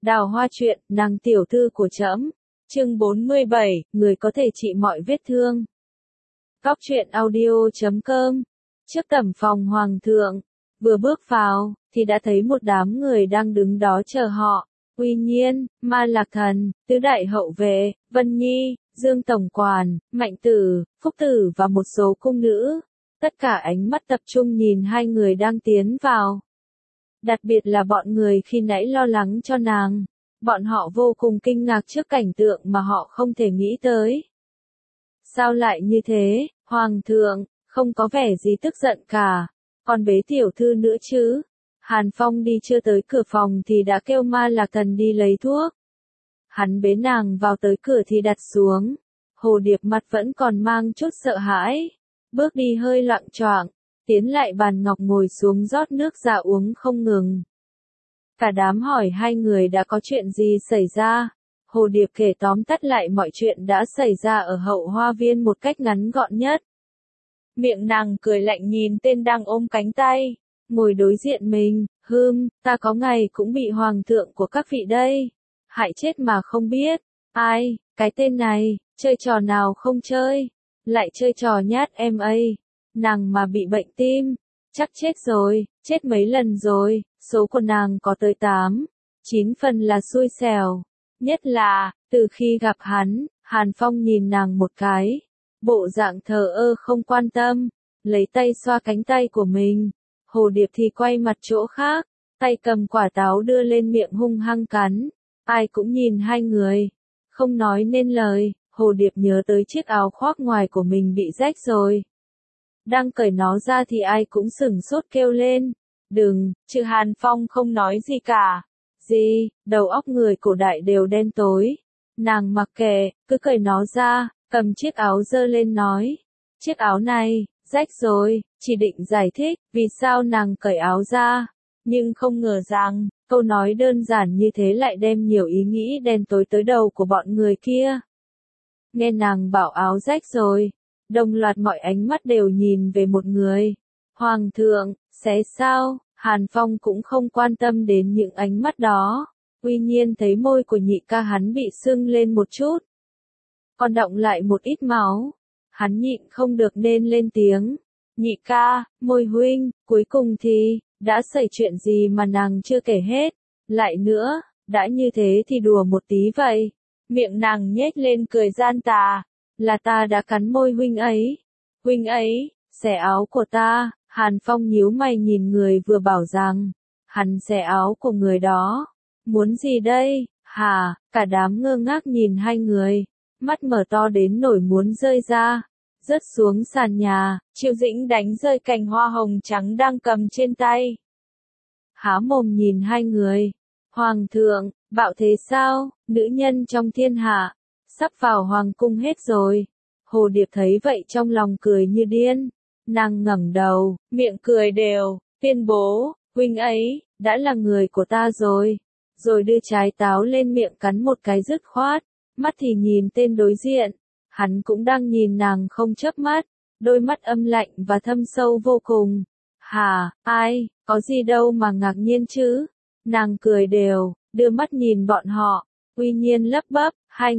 Đào Hoa truyện, nàng tiểu thư của trẫm. Chương 47, người có thể trị mọi vết thương. Góc truyện audio.com. Trước tẩm phòng hoàng thượng, vừa bước vào, thì đã thấy một đám người đang đứng đó chờ họ. Uy Nhiên, Ma Lạc Thần, Tứ Đại Hậu Vệ, Vân Nhi, Dương Tổng Quản, Mạnh Tử, Phúc Tử và một số cung nữ. Tất cả ánh mắt tập trung nhìn hai người đang tiến vào. Đặc biệt là bọn người khi nãy lo lắng cho nàng. Bọn họ vô cùng kinh ngạc trước cảnh tượng mà họ không thể nghĩ tới. Sao lại như thế, Hoàng thượng, không có vẻ gì tức giận cả, còn bế tiểu thư nữa chứ? Hàn Phong đi chưa tới cửa phòng thì đã kêu Ma Lạc Thần đi lấy thuốc. Hắn bế nàng vào tới cửa thì đặt xuống. Hồ Điệp mặt vẫn còn mang chút sợ hãi, bước đi hơi loạng choạng, tiến lại bàn ngọc ngồi xuống rót nước ra uống không ngừng. Cả đám hỏi hai người đã có chuyện gì xảy ra. Hồ Điệp kể tóm tắt lại mọi chuyện đã xảy ra ở Hậu Hoa Viên một cách ngắn gọn nhất. Miệng nàng cười lạnh nhìn tên đang ôm cánh tay, ngồi đối diện mình, ta có ngày cũng bị hoàng thượng của các vị đây. Hại chết mà không biết. Ai, cái tên này, chơi trò nào không chơi, lại chơi trò nhát em ấy. Nàng mà bị bệnh tim, chắc chết rồi, chết mấy lần rồi, số của nàng có tới 8, 9 phần là xui xẻo. Nhất là, từ khi gặp hắn, Hàn Phong nhìn nàng một cái, bộ dạng thờ ơ không quan tâm, lấy tay xoa cánh tay của mình. Hồ Điệp thì quay mặt chỗ khác, tay cầm quả táo đưa lên miệng hung hăng cắn. Ai cũng nhìn hai người, không nói nên lời. Hồ Điệp nhớ tới chiếc áo khoác ngoài của mình bị rách rồi. Đang cởi nó ra thì ai cũng sửng sốt kêu lên. Đừng, chứ Hàn Phong không nói gì cả. Gì, đầu óc người cổ đại đều đen tối. Nàng mặc kệ, cứ cởi nó ra, cầm chiếc áo giơ lên nói. Chiếc áo này, rách rồi, chỉ định giải thích vì sao nàng cởi áo ra. Nhưng không ngờ rằng, câu nói đơn giản như thế lại đem nhiều ý nghĩ đen tối tới đầu của bọn người kia. Nghe nàng bảo áo rách rồi, đồng loạt mọi ánh mắt đều nhìn về một người. Hoàng thượng, xé sao? Hàn Phong cũng không quan tâm đến những ánh mắt đó. Uy Nhiên thấy môi của nhị ca hắn bị sưng lên một chút, còn đọng lại một ít máu. Hắn nhịn không được nên lên tiếng. Nhị ca, môi huynh, cuối cùng thì, đã xảy chuyện gì mà nàng chưa kể hết. Lại nữa, đã như thế thì đùa một tí vậy. Miệng nàng nhếch lên cười gian tà. Là ta đã cắn môi huynh ấy. Huynh ấy, xẻ áo của ta. Hàn Phong nhíu mày nhìn người vừa bảo rằng, hắn xẻ áo của người đó. Muốn gì đây, hả? Cả đám ngơ ngác nhìn hai người, mắt mở to đến nỗi muốn rơi ra, rớt xuống sàn nhà. Triệu Dĩnh đánh rơi cành hoa hồng trắng đang cầm trên tay. Há mồm nhìn hai người. Hoàng thượng, bảo thế sao, nữ nhân trong thiên hạ, sắp vào hoàng cung hết rồi. Hồ Điệp thấy vậy trong lòng cười như điên. Nàng ngẩng đầu, miệng cười đều, tuyên bố, huynh ấy, đã là người của ta rồi. Rồi đưa trái táo lên miệng cắn một cái dứt khoát, mắt thì nhìn tên đối diện. Hắn cũng đang nhìn nàng không chớp mắt, đôi mắt âm lạnh và thâm sâu vô cùng. Hả, ai, có gì đâu mà ngạc nhiên chứ? Nàng cười đều, đưa mắt nhìn bọn họ. Uy Nhiên lắp bắp, hai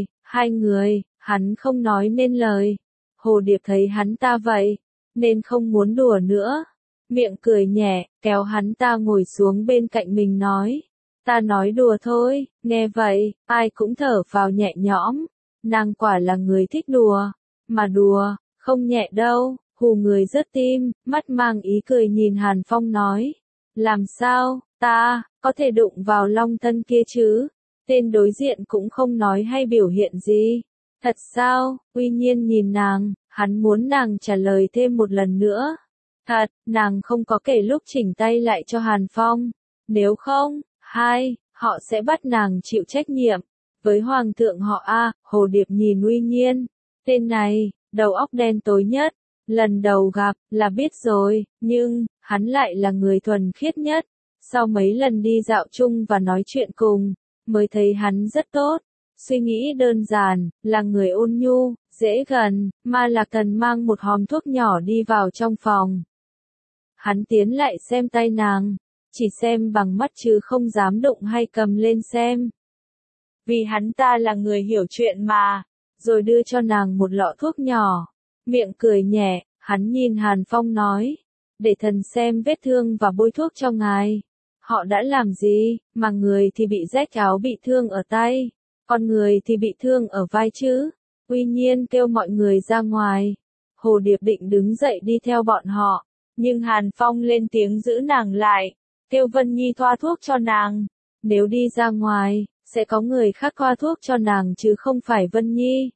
người, hắn không nói nên lời. Hồ Điệp thấy hắn ta vậy, nên không muốn đùa nữa. Miệng cười nhẹ, kéo hắn ta ngồi xuống bên cạnh mình nói. Ta nói đùa thôi. Nghe vậy, ai cũng thở phào nhẹ nhõm. Nàng quả là người thích đùa. Mà đùa, không nhẹ đâu, hù người rớt tim. Mắt mang ý cười nhìn Hàn Phong nói. Làm sao, ta, có thể đụng vào long thân kia chứ? Tên đối diện cũng không nói hay biểu hiện gì. Thật sao? Uy Nhiên nhìn nàng, hắn muốn nàng trả lời thêm một lần nữa. Thật, nàng không có kể lúc chỉnh tay lại cho Hàn Phong. Nếu không, họ sẽ bắt nàng chịu trách nhiệm. Với hoàng thượng họ A. Hồ Điệp nhìn Uy Nhiên. Tên này, đầu óc đen tối nhất. Lần đầu gặp, là biết rồi, nhưng, hắn lại là người thuần khiết nhất. Sau mấy lần đi dạo chung và nói chuyện cùng, mới thấy hắn rất tốt. Suy nghĩ đơn giản, là người ôn nhu, dễ gần. Ma Lạc Thần mang một hòm thuốc nhỏ đi vào trong phòng. Hắn tiến lại xem tay nàng. chỉ xem bằng mắt chứ không dám đụng hay cầm lên xem. Vì hắn ta là người hiểu chuyện mà, rồi đưa cho nàng một lọ thuốc nhỏ, miệng cười nhẹ, hắn nhìn Hàn Phong nói, để thần xem vết thương và bôi thuốc cho ngài. Họ đã làm gì, mà người thì bị rách áo bị thương ở tay, còn người thì bị thương ở vai chứ? Uy Nhiên kêu mọi người ra ngoài. Hồ Điệp định đứng dậy đi theo bọn họ, nhưng Hàn Phong lên tiếng giữ nàng lại, kêu Vân Nhi thoa thuốc cho nàng. Nếu đi ra ngoài, sẽ có người khác thoa thuốc cho nàng chứ không phải Vân Nhi.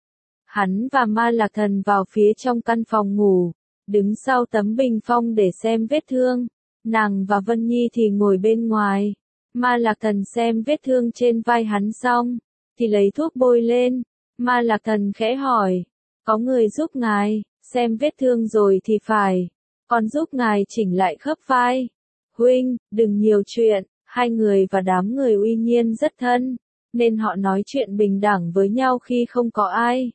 Hắn và Ma Lạc Thần vào phía trong căn phòng ngủ, đứng sau tấm bình phong để xem vết thương. Nàng và Vân Nhi thì ngồi bên ngoài. Ma Lạc Thần xem vết thương trên vai hắn xong, thì lấy thuốc bôi lên. Ma Lạc Thần khẽ hỏi, có người giúp ngài xem vết thương rồi thì phải, còn giúp ngài chỉnh lại khớp vai. Huynh, đừng nhiều chuyện, hai người và đám người Uy Nhiên rất thân, nên họ nói chuyện bình đẳng với nhau khi không có ai.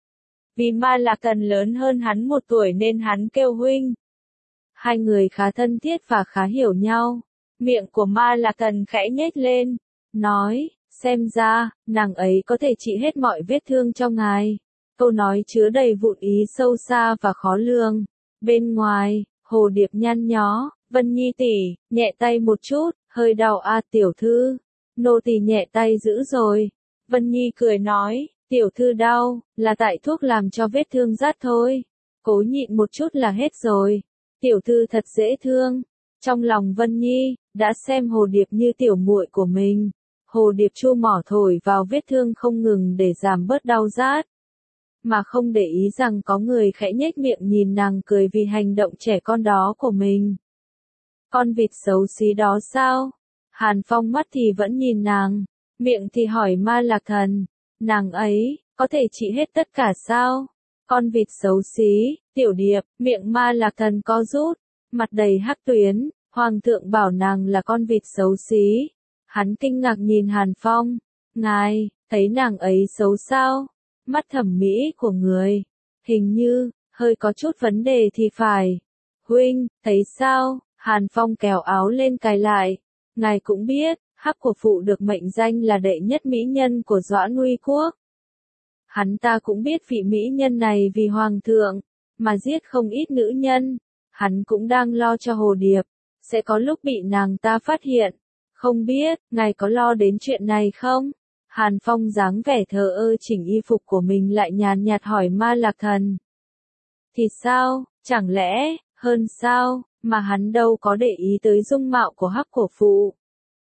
Vì Ma Lạc Thần lớn hơn hắn 1 tuổi nên hắn kêu huynh. Hai người khá thân thiết và khá hiểu nhau. Miệng của Ma Lạc Thần khẽ nhếch lên, nói, xem ra, nàng ấy có thể trị hết mọi vết thương cho ngài. Câu nói chứa đầy vụn ý sâu xa và khó lường. Bên ngoài, Hồ Điệp nhăn nhó, Vân Nhi tỷ, nhẹ tay một chút, hơi đau a tiểu thư. Nô tỳ nhẹ tay dữ rồi. Vân Nhi cười nói, tiểu thư đau, là tại thuốc làm cho vết thương rát thôi. Cố nhịn một chút là hết rồi. Tiểu thư thật dễ thương. Trong lòng Vân Nhi, đã xem Hồ Điệp như tiểu muội của mình. Hồ Điệp chu mỏ thổi vào vết thương không ngừng để giảm bớt đau rát. Mà không để ý rằng có người khẽ nhếch miệng nhìn nàng cười vì hành động trẻ con đó của mình. Con vịt xấu xí đó sao? Hàn Phong mắt thì vẫn nhìn nàng, miệng thì hỏi Ma Lạc Thần, nàng ấy, có thể trị hết tất cả sao? Con vịt xấu xí, tiểu điệp, miệng Ma Lạc Thần co rút, mặt đầy hắc tuyến, Hoàng thượng bảo nàng là con vịt xấu xí. Hắn kinh ngạc nhìn Hàn Phong, ngài, thấy nàng ấy xấu sao? Mắt thẩm mỹ của người, hình như, hơi có chút vấn đề thì phải. Huynh, thấy sao? Hàn Phong kéo áo lên cài lại. Ngài cũng biết, Hắc của phụ được mệnh danh là đệ nhất mỹ nhân của Doãn Uy Quốc. Hắn ta cũng biết vị mỹ nhân này vì Hoàng thượng, mà giết không ít nữ nhân. Hắn cũng đang lo cho Hồ Điệp, sẽ có lúc bị nàng ta phát hiện. Không biết, ngài có lo đến chuyện này không? Hàn Phong dáng vẻ thờ ơ chỉnh y phục của mình lại nhàn nhạt hỏi Ma Lạc Thần. Thì sao, chẳng lẽ, hơn sao, mà hắn đâu có để ý tới dung mạo của Hắc của phụ.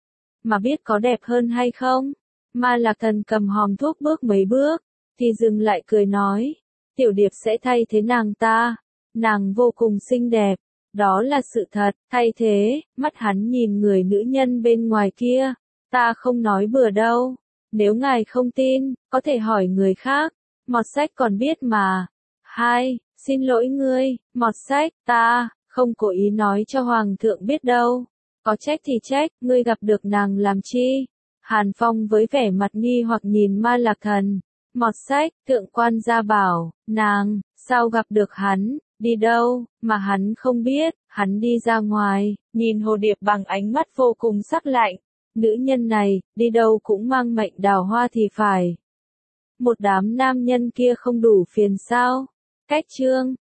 Mà biết có đẹp hơn hay không? Ma Lạc Thần cầm hòm thuốc bước mấy bước, thì dừng lại cười nói, tiểu điệp sẽ thay thế nàng ta. Nàng vô cùng xinh đẹp, đó là sự thật. Thay thế, mắt hắn nhìn người nữ nhân bên ngoài kia, ta không nói bừa đâu. Nếu ngài không tin, có thể hỏi người khác. Mọt Sách còn biết mà. Xin lỗi ngươi, Mọt Sách, ta không cố ý nói cho Hoàng thượng biết đâu. Có trách thì trách, ngươi gặp được nàng làm chi? Hàn Phong với vẻ mặt nghi hoặc nhìn Ma Lạc Thần. Mọt Sách, thượng quan gia bảo, nàng, sao gặp được hắn, đi đâu, mà hắn không biết. Hắn đi ra ngoài, nhìn Hồ Điệp bằng ánh mắt vô cùng sắc lạnh. Nữ nhân này, đi đâu cũng mang mệnh đào hoa thì phải. Một đám nam nhân kia không đủ phiền sao? Cách chương